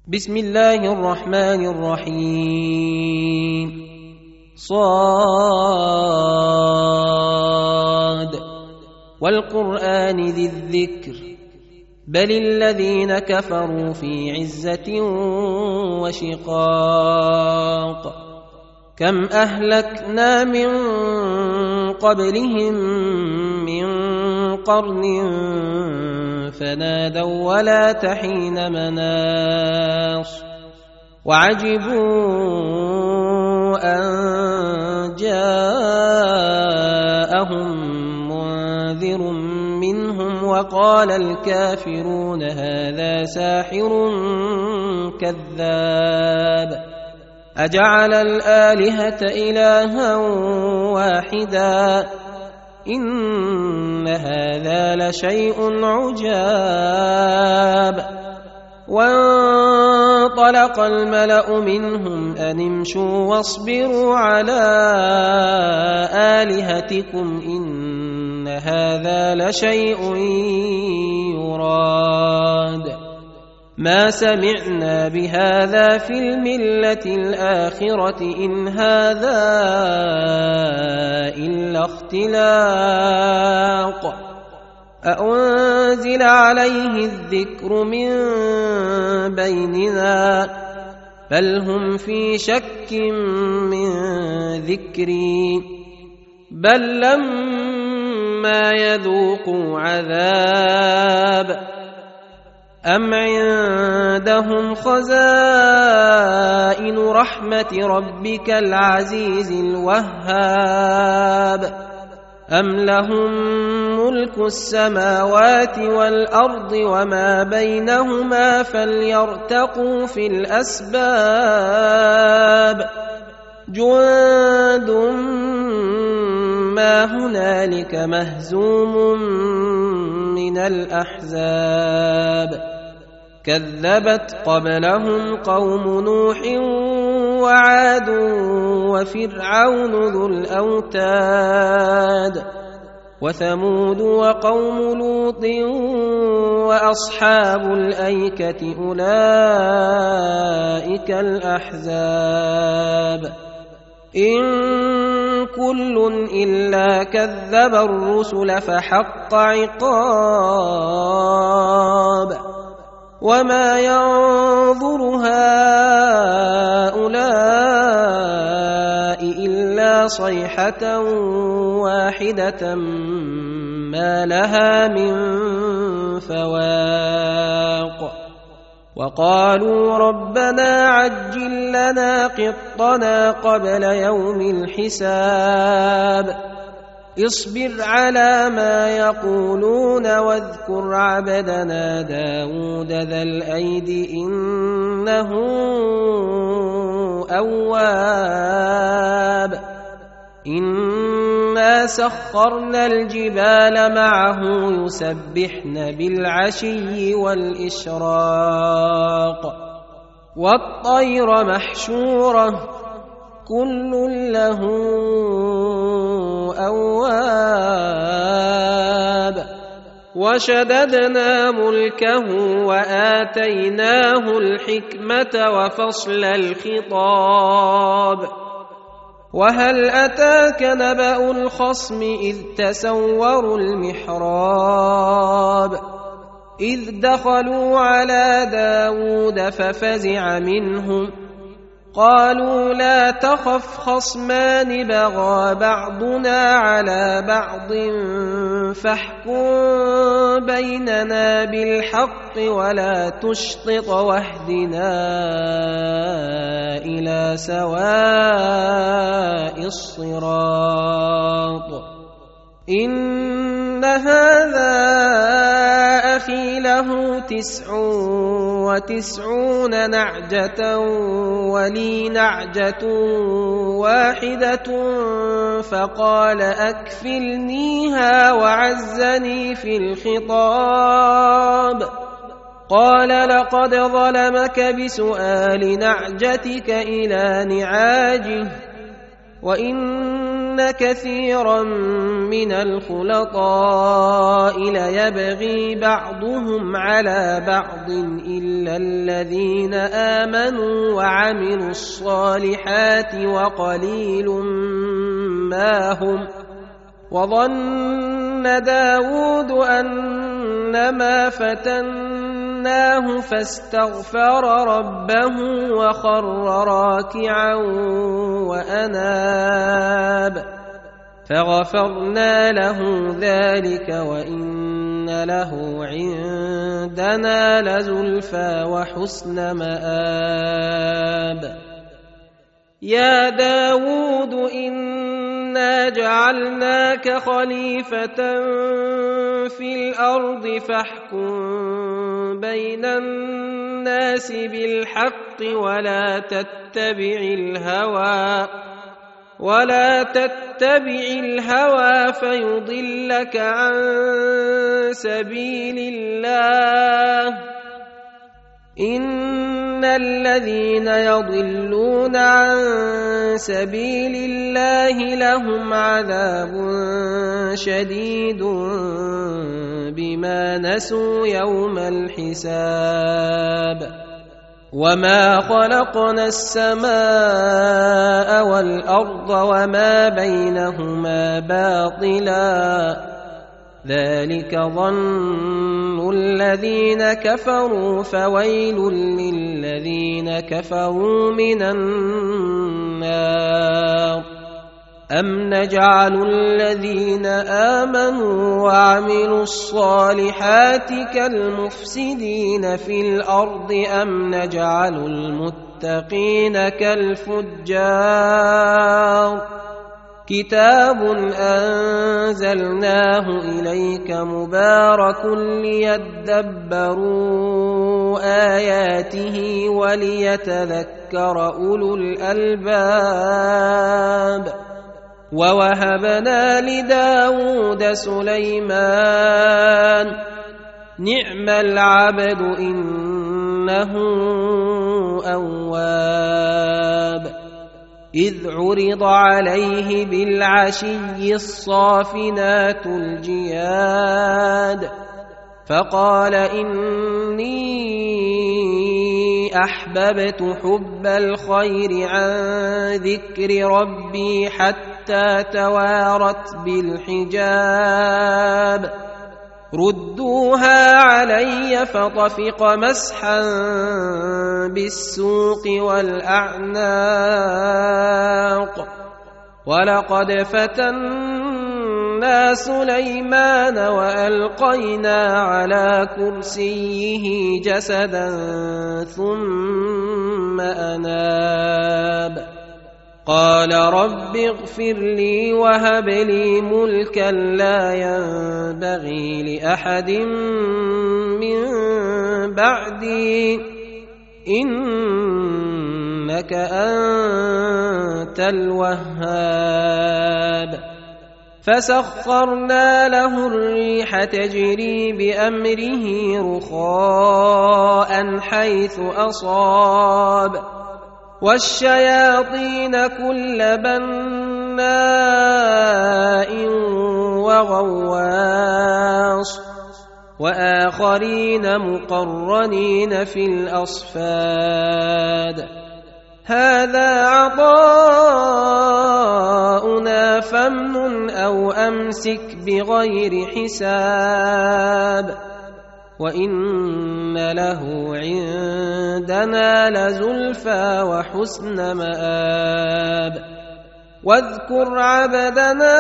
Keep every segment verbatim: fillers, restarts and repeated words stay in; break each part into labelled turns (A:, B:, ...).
A: بسم الله الرحمن الرحيم. صاد والقرآن ذي الذكر بل الذين كفروا في عزة وشقاق. كم أهلكنا من قبلهم من قرن فنادوا ولا تحين مناص وعجبوا أن جاءهم منذر منهم وقال الكافرون هذا ساحر كذاب أجعل الآلهة إلها واحدا إن هذا لشيء عجاب. وانطلق الملأ منهم أن امشوا واصبروا على آلهتكم إن هذا لشيء يراد ما سمعنا بهذا في الملة الآخرة إن هذا إلا اختلاق أأنزل عليه الذكر من بيننا بل هم في شك من ذكري بل لما يذوقوا عذاب أم عندهم خزائن رحمة ربك العزيز الوهاب أم لهم ملك السماوات والأرض وما بينهما فليرتقوا في الأسباب جند ما هنالك مهزوم من الأحزاب كذبت قبلهم قوم نوح وعاد وفرعون ذو الأوتاد وثمود وقوم لوط وأصحاب الأيكة أولئك الأحزاب إن كل إلا كذب الرسل فحق عقاب وما ينظر هؤلاء إلا صيحة واحدة ما لها من فواق وقالوا ربنا عجل لنا قطنا قبل يوم الحساب اصبر على ما يقولون واذكر عبدنا داود ذا الأيد إنه أواب إنا سخرنا الجبال معه يسبحن بالعشي والإشراق والطير محشورة كل له أواب وشددنا ملكه وآتيناه الحكمة وفصل الخطاب وهل أتاك نبأ الخصم إذ تسوروا المحراب إذ دخلوا على داود ففزع منهم قالوا لا تخف خصمان بغى بعضنا على بعض فاحكم بيننا بالحق ولا تشطط واهدنا إلى سواء الصراط إن هذا أخي له تسع وتسعون نعجة ولي نعجة واحدة فقال أكفلنيها وعزني في الخطاب قال لقد ظلمك بسؤال نعجتك إلى نعاجه وإن كثيرا من الخلطاء ليبغي بعضهم على بعض إلا الذين آمنوا وعملوا الصالحات وقليل ما هم. وظن داود أنما فتناه فاستغفر ربه وخر راكعا وأناب فغفرنا له ذلك وإن له عندنا لزلفى وحسن مآب. يا داود إنا جعلناك خليفة في الأرض فاحكم بين الناس بالحق ولا تتبع الهوى ولا تتبع الهوى فيضلك عن سبيل الله. إن الذين يضلون عن سبيل الله لهم عذاب شديد بما نسوا يوم الحساب. وما خلقنا السماء والأرض وما بينهما باطلا ذلك ظن الذين كفروا فويل للذين كفروا من النار. أم نجعل الذين آمنوا وعملوا الصالحات كالمفسدين في الأرض أم نجعل المتقين كالفجار. كتاب أنزلناه إليك مبارك ليدبروا آياته وليتذكر أولو الألباب. ووهبنا لداود سليمان نعم العبد إنه أواب. إذ عرض عليه بالعشي الصافنات الجياد فقال إني أحببت حب الخير عن ذكر ربي حتى توارت بالحجاب. ردوها علي فطفق مسحا بالسوق والأعناق. ولقد فتنا سليمان وألقينا على كرسيه جسدا ثم أناب. قال رب اغفر لي وهب لي ملكا لا ينبغي لأحد من بعدي إنك أنت الوهاب. فسخرنا له الريح تجري بأمره رخاء حيث أصاب والشياطين كل بناء وغواص وآخرين مقرنين في الأصفاد. هذا عطاؤنا فامنن أو أمسك بغير حساب وإن له عندنا لزلفى وحسن مآب. واذكر عبدنا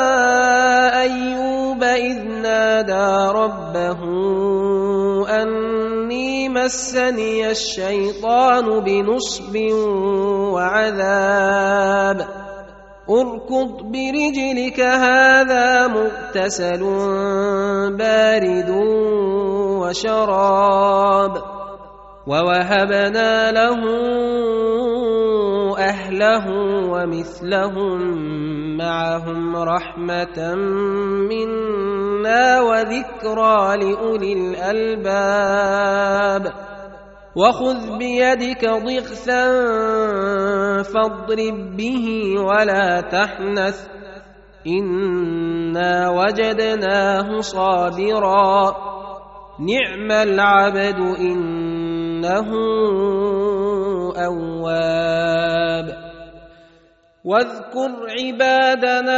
A: أيوب إذ نادى ربه أني مسني الشيطان بنصب وعذاب. اركض برجلك هذا مغتسل بارد وشراب. ووهبنا له أهله ومثلهم معهم رحمة منا وذكرى لأولي الألباب. وخذ بيدك ضغثا فاضرب به ولا تحنث إنا وجدناه صابرا نعم العبد إنه أواب واذكر عبادنا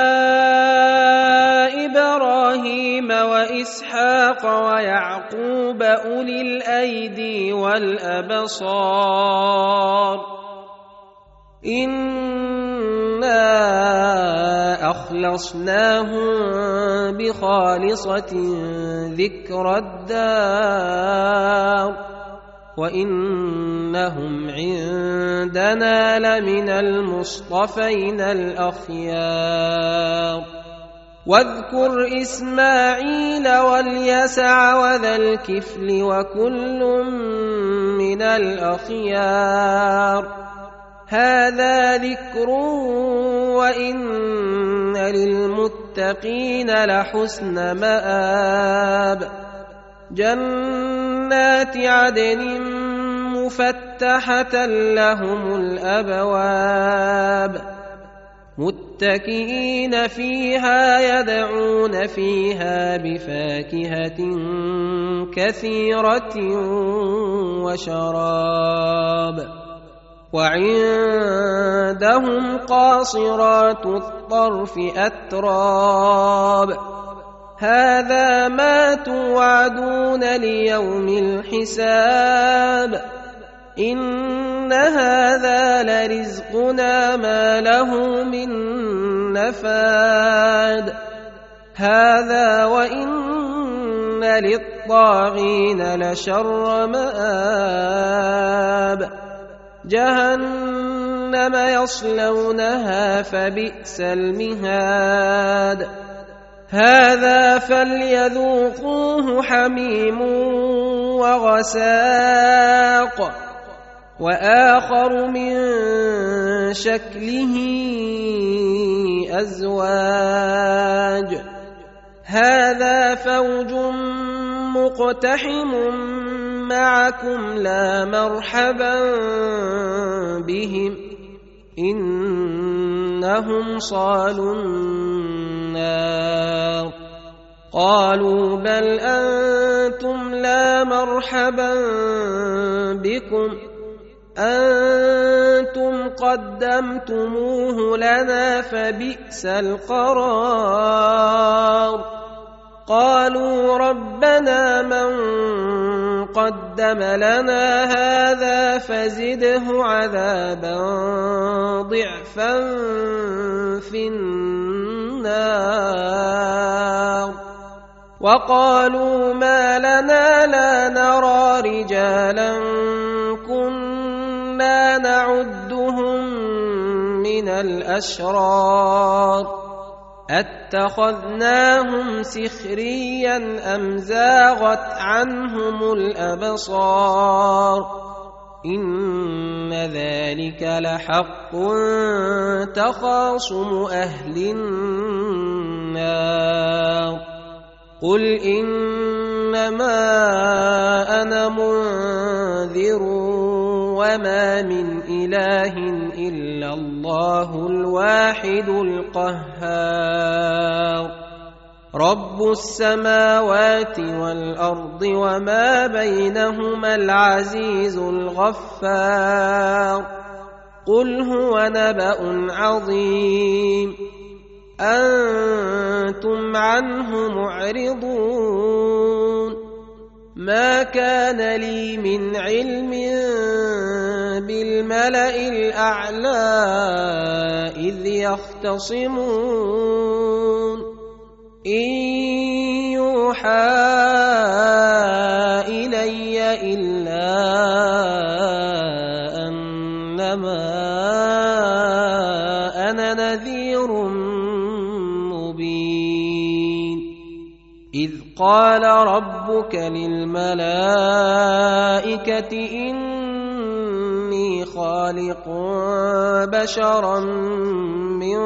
A: إبراهيم وإسحاق ويعقوب أولي الأيدي والأبصار إنا أخلصناهم بخالصة ذكر الدار وإنهم عندنا لمن المصطفين الأخيار واذكر إسماعيل واليسع وذا الكفل وكل من الأخيار هذا ذكر وإن للمتقين لحسن مآب جنات عدن مفتحة لهم الأبواب متكئين فيها يدعون فيها بفاكهة كثيرة وشراب وعندهم قاصرات الطرف أتراب هذا ما توعدون ليوم الحساب إن هذا لرزقنا ما له من نفاد هذا وإن للطاغين لشر مآب جهنم يصلونها فبئس المهاد هذا فليذوقوه حميم وغساق وآخر من شكله أزواج هذا فوج مقتحم معكم لا مرحبا بهم إنهم صالوا النار قالوا بل أنتم لا مرحبا بكم أنتم قدمتموه لنا فبئس القرار قالوا ربنا من قدم لنا هذا فزده عذابا ضعفا في النار وقالوا ما لنا لا نرى رجالا كنا نعدهم من الأشرار أتخذناهم سخريا أم زاغت عنهم الأبصار إن ذلك لحق تخاصم أهل النار قل إنما أنا منذر وما من إله إلا الله الواحد القهار رب السماوات والأرض وما بينهما العزيز الغفار قل هو نبأ عظيم أنتم عنه معرضون ما كان لي من علم بالملأ الأعلى إذ يختصمون إن يوحى إلي إلا أنما أنا نذير مبين إذ قال ربك للملائكة إني خالق بشرا من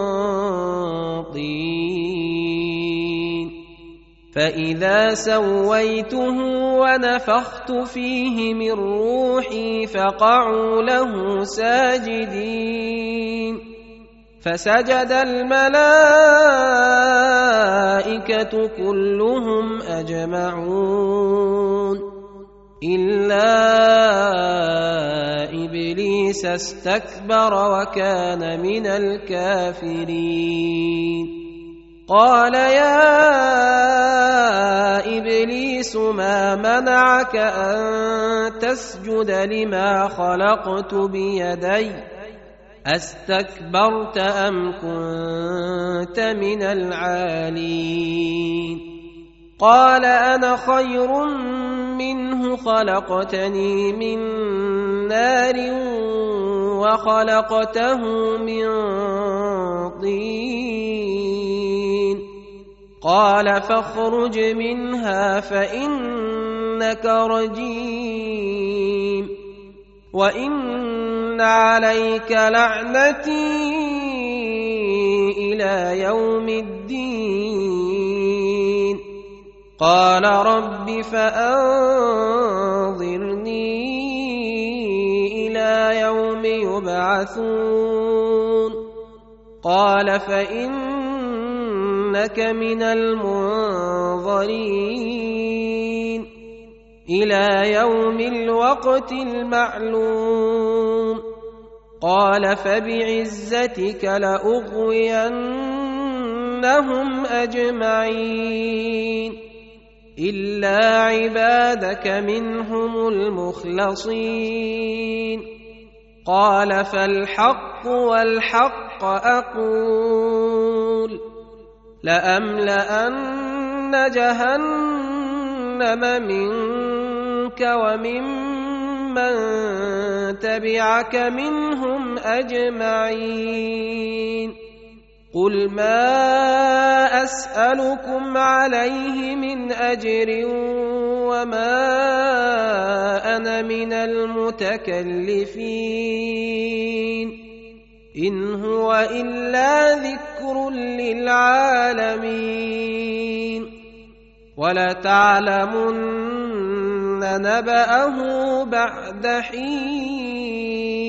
A: طين فإذا سويته ونفخت فيه من روحي فقعوا له ساجدين فسجد الملائكة كلهم أجمعون إلا إبليس استكبر وكان من الكافرين قال يا إبليس ما منعك أن تسجد لما خلقت بيدي أستكبرت أم كنت من العالين قال أنا خير منه خلقتني من نار وخلقته من طين قال فاخرج منها فإنك رجيم وإن عليك لعنتي إلى يوم الدين قال رب فأنظرني إلى يوم يبعثون قال فإنك من المنظرين إلى يوم الوقت المعلوم قال فبعزتك لأغوينهم أجمعين إلا عبادك منهم المخلصين قال فالحق والحق أقول لأملأن جهنم منك وممن تبعك منهم أجمعين قل ما أسألكم عليه من أجر وما أنا من المتكلفين إن هو إلا ذكر للعالمين ولتعلمن نبأه بعد حين